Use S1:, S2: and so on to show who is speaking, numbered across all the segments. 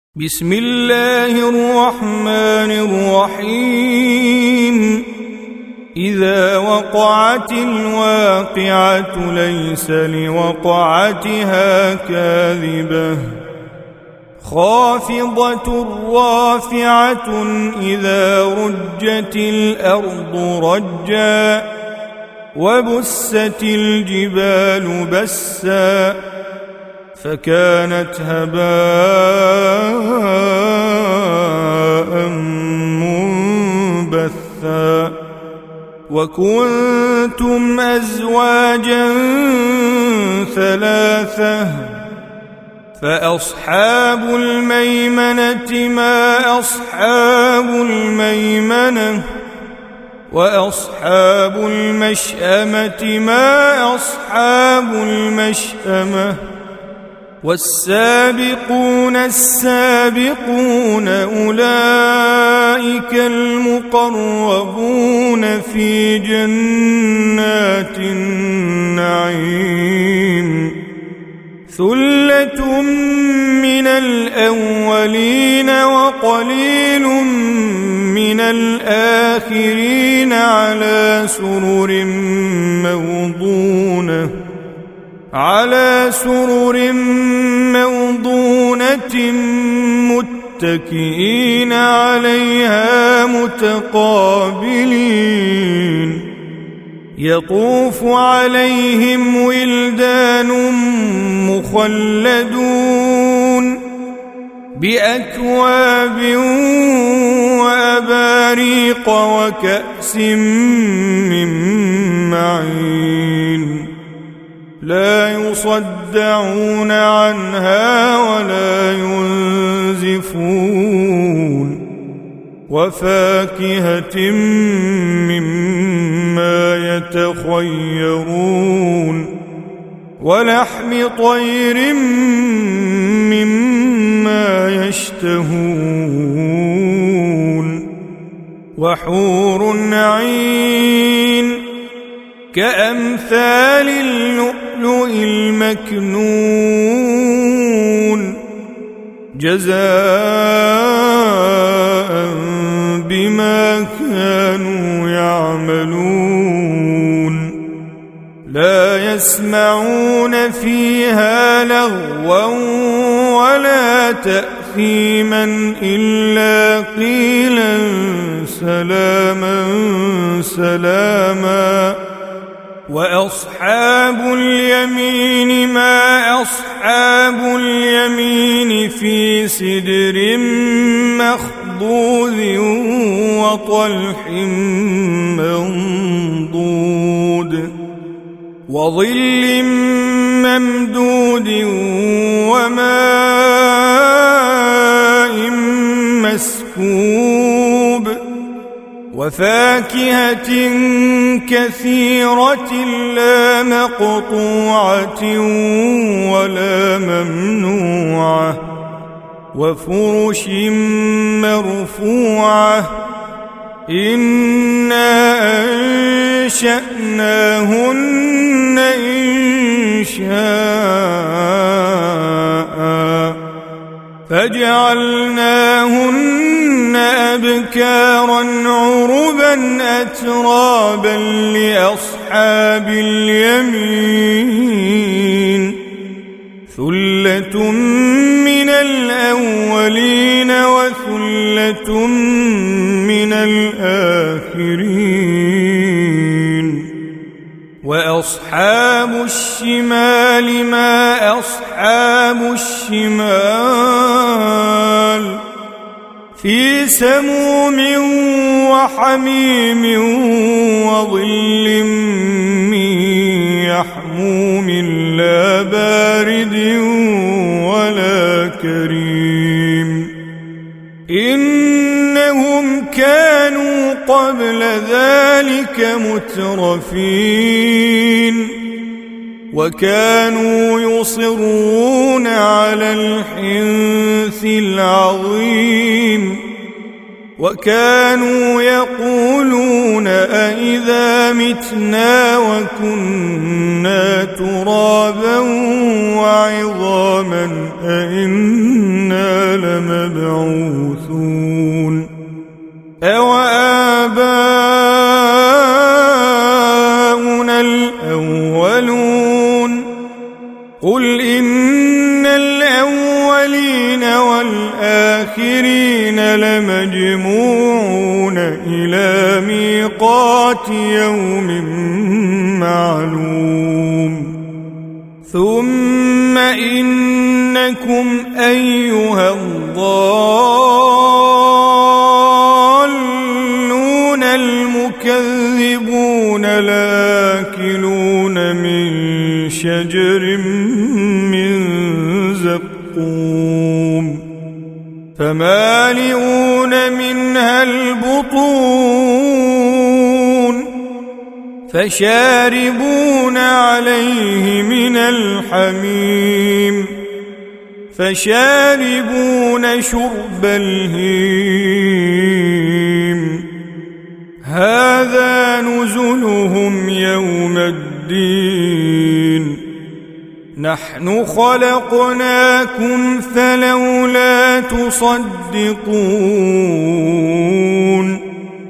S1: بسم الله الرحمن الرحيم إذا وقعت الواقعة ليس لوقعتها كاذبة خافضة رافعة إذا رجت الأرض رجا وبست الجبال بسا فكانت هباء منبثا وكنتم أزواجا ثلاثة فأصحاب الميمنة ما أصحاب الميمنة وأصحاب المشأمة ما أصحاب المشأمة والسابقون السابقون أولئك المقربون في جنات النعيم ثلة من الأولين وقليل من الآخرين على سرر موضونة متكئين عليها متقابلين يطوف عليهم ولدان مخلدون بأكواب وأباريق وكأس من معين لا يصدعون عنها ولا ينزفون وفاكهة مما يتخيرون ولحم طير مما يشتهون وحور عين كأمثال اللؤلؤ المكنون جزاء بما كانوا يعملون لا يسمعون فيها لغوا ولا تأثيما إلا قيلا سلاما سلاما وأصحاب اليمين ما أصحاب اليمين في سدر مخضود وطلح منضود وظل ممدود وماء مسكوب وفاكهة كثيرة لا مقطوعة ولا ممنوعة وفرش مرفوعة إنا أنشأناهن إنشاء فجعلناهن أبكارا عربا أترابا لأصحاب اليمين ثلة من الأولين وثلة من الآخرين وأصحاب الشمال ما أصحاب الشمال في سموم وحميم وظل من يحموم لا بارد ولا كريم إنهم كانوا قبل ذلك مترفين وكانوا يصرون على الحنث العظيم وكانوا يقولون أئذا متنا وكنا ترابا وعظاما أئنا لمبعوثون أوآباؤنا الأولون قل إن الأولين والآخرين لمجموعون إلى ميقات يوم معلوم ثم إنكم أيها الضالون المكذبون لآكلون من شجر من زقوم فمالئون منها البطون فشاربون عليه من الحميم فشاربون شرب الهيم هذا نزلهم يوم الدين نحن خلقناكم فلولا تصدقون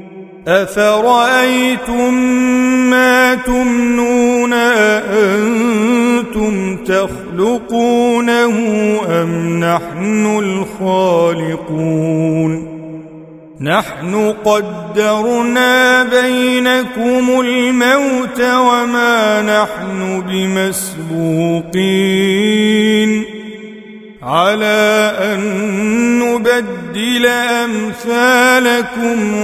S1: أفرأيتم ما تمنون أأنتم تخلقونه أم نحن الخالقون نحن قدرنا بينكم الموت وما نحن بمسبوقين على أن نبدل أمثالكم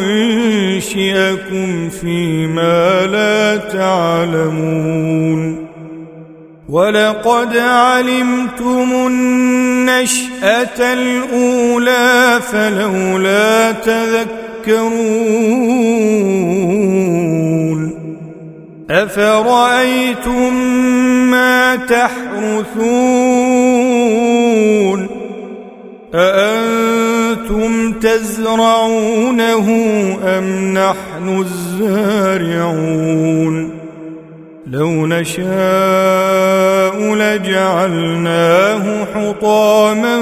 S1: وننشئكم فيما لا تعلمون ولقد علمتم النشأة الأولى فلولا تذكرون أفرأيتم ما تحرثون أأنتم تزرعونه أم نحن الزارعون لو نشاء لجعلناه حطاما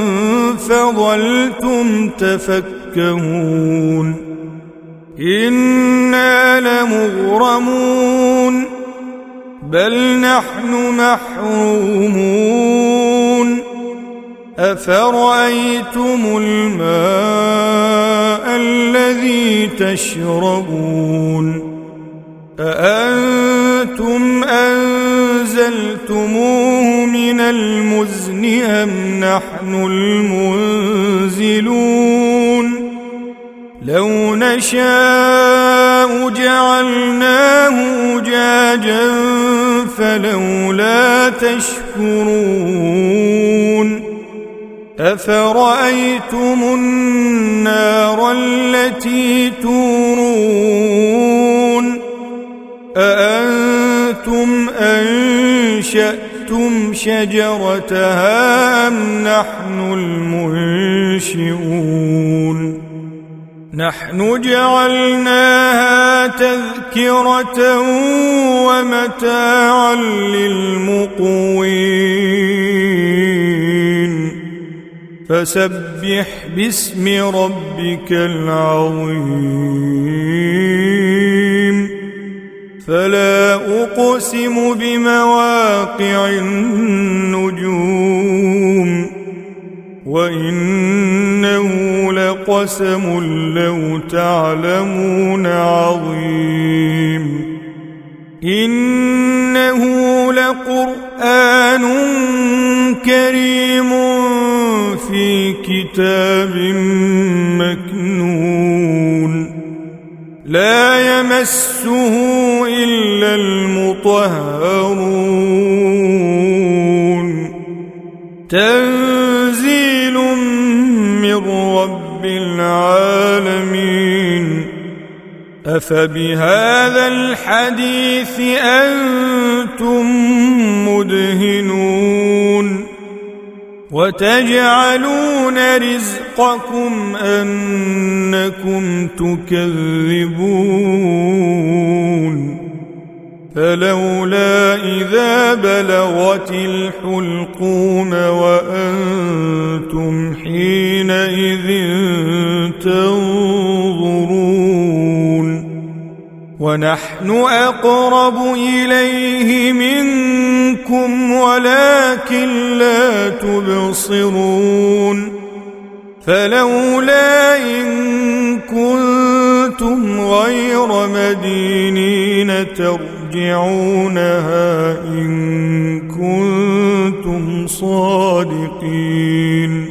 S1: فظلتم تفكهون إنا لمغرمون بل نحن محرومون أفرأيتم الماء الذي تشربون أأنتم أنزلتموه من المزن أم نحن المنزلون لو نشاء جعلناه أجاجا فلولا تشكرون أفرأيتم النار التي تورون أأنتم أنشأتم شجرتها أم نحن المنشئون نحن جعلناها تذكرة ومتاعا للمقوين فسبح باسم ربك العظيم فلا أقسم بمواقع النجوم وإنه لقسم لو تعلمون عظيم إنه لقرآن كريم في كتاب مكنون لا يمسه إلا المطهرون تنزيل من رب العالمين أفبهذا الحديث أنتم مدهنون وتجعلون يجعلون رزقكم أنكم تكذبون فلولا إذا بلغت الحلقوم وأنتم حينئذ تنظرون ونحن أقرب إليه منكم ولكن لا تبصرون فلولا إن كنتم غير مدينين ترجعونها إن كنتم صادقين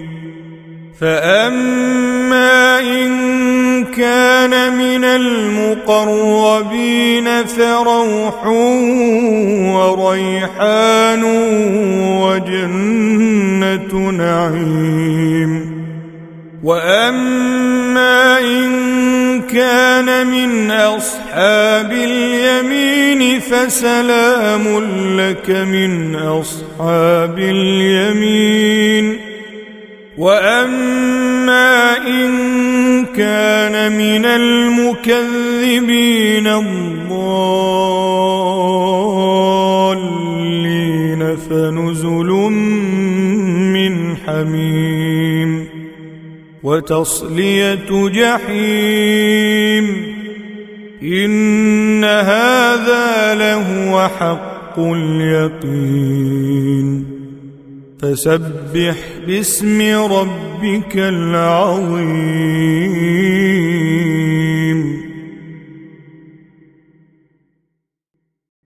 S1: فأما إن كان من المقربين فروح وريحان وجنة نعيم وأما إن كان من أصحاب اليمين فسلام لك من أصحاب اليمين وأما إن كان من المكذبين الضالين فنزل من حميم وتصلية جحيم إن هذا لهو حق اليقين فسبح باسم ربك العظيم